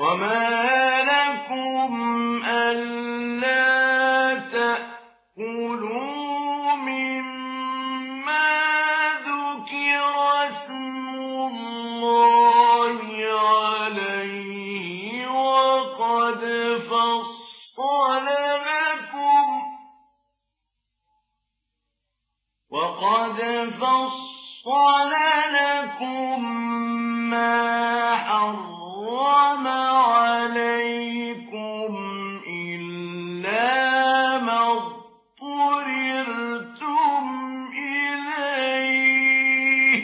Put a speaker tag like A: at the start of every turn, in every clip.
A: وما لكم ألا تأكلوا مما ذكر اسم الله عليه وقد فصل لكم ما حرم عليكم إلا ما اضطررتم إليه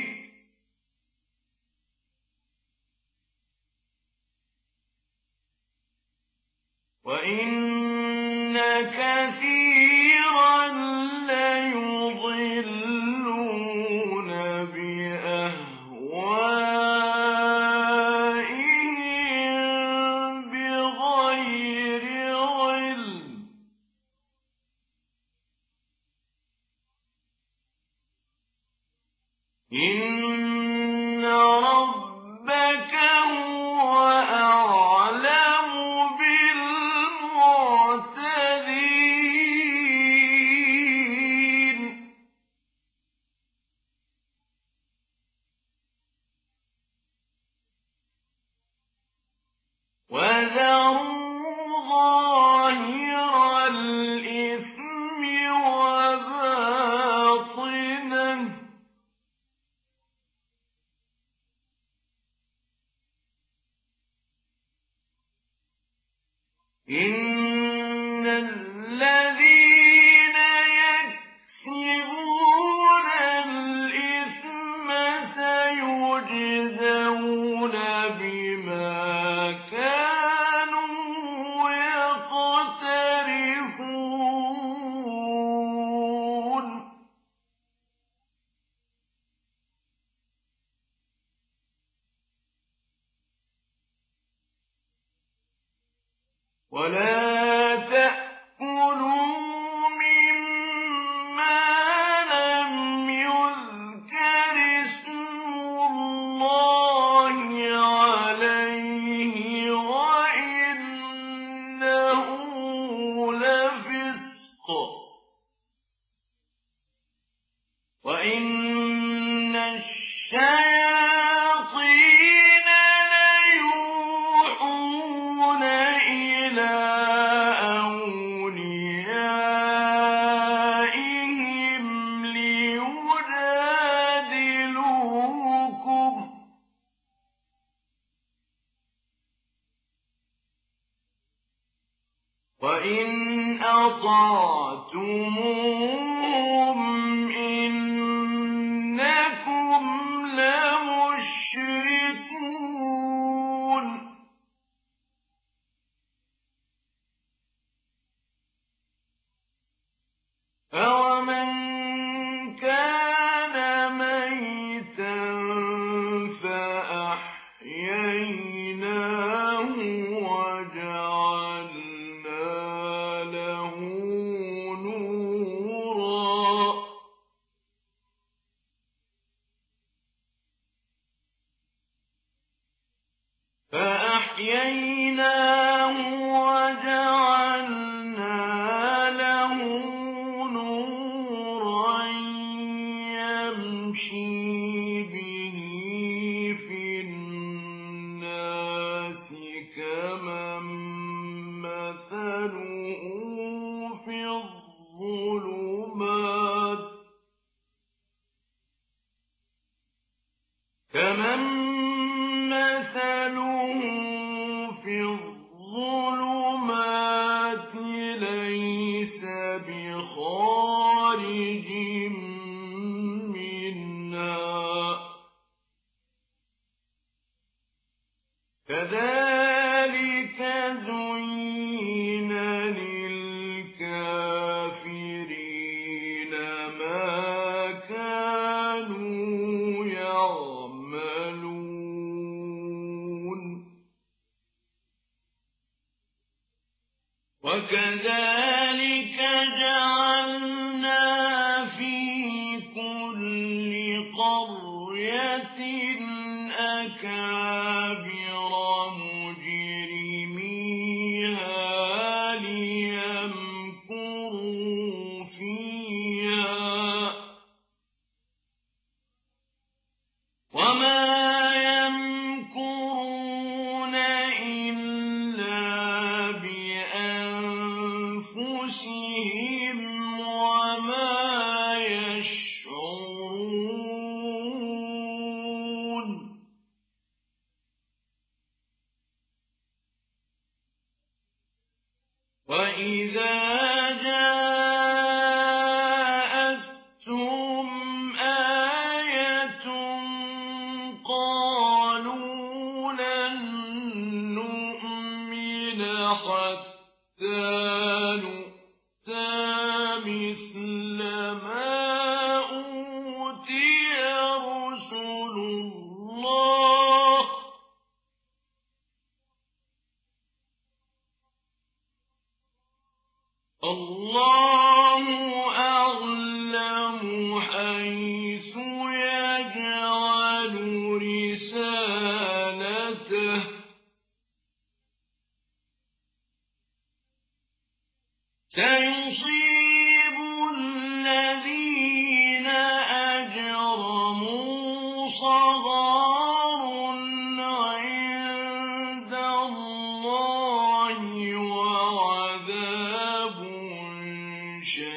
A: وإن كثيرا ليضلون بأهوائهم بغير علم إن ربك هو أعلم بالمعتدين وذروا ظاهر الإثم وباطنه إن الذين يكسبون الإثم سيجزون بما كانوا يقترفون ولا تأكلوا مما لم يذكر اسم الله عليه وإنه لفسق وإن الشياطين ليوحون إلى أوليائهم ليجادلوكم وإن أطعتموهم إنكم لمشركون أَوَمَنْ كَانَ مَيْتًا فَأَحْيَيْنَاهُ وَجَعَلْنَا له نورا يمشي به في الناس كمن مثله في الظلمات ليس بخارج منها كذلك زين للكافرين ما كانوا يعملون وكذلك جعلنا في كل قرية أكابر مجرميها وما يمكرون إلا بأنفسهم وما يشعرون. وإذا جاءتهم آية قالوا لن نؤمن حتى نؤتى مثل ما أوتي رسل الله الله أعلم حيث يجعل رسالته سيصيب الذين أجرموا صغار عند الله وعذاب شديد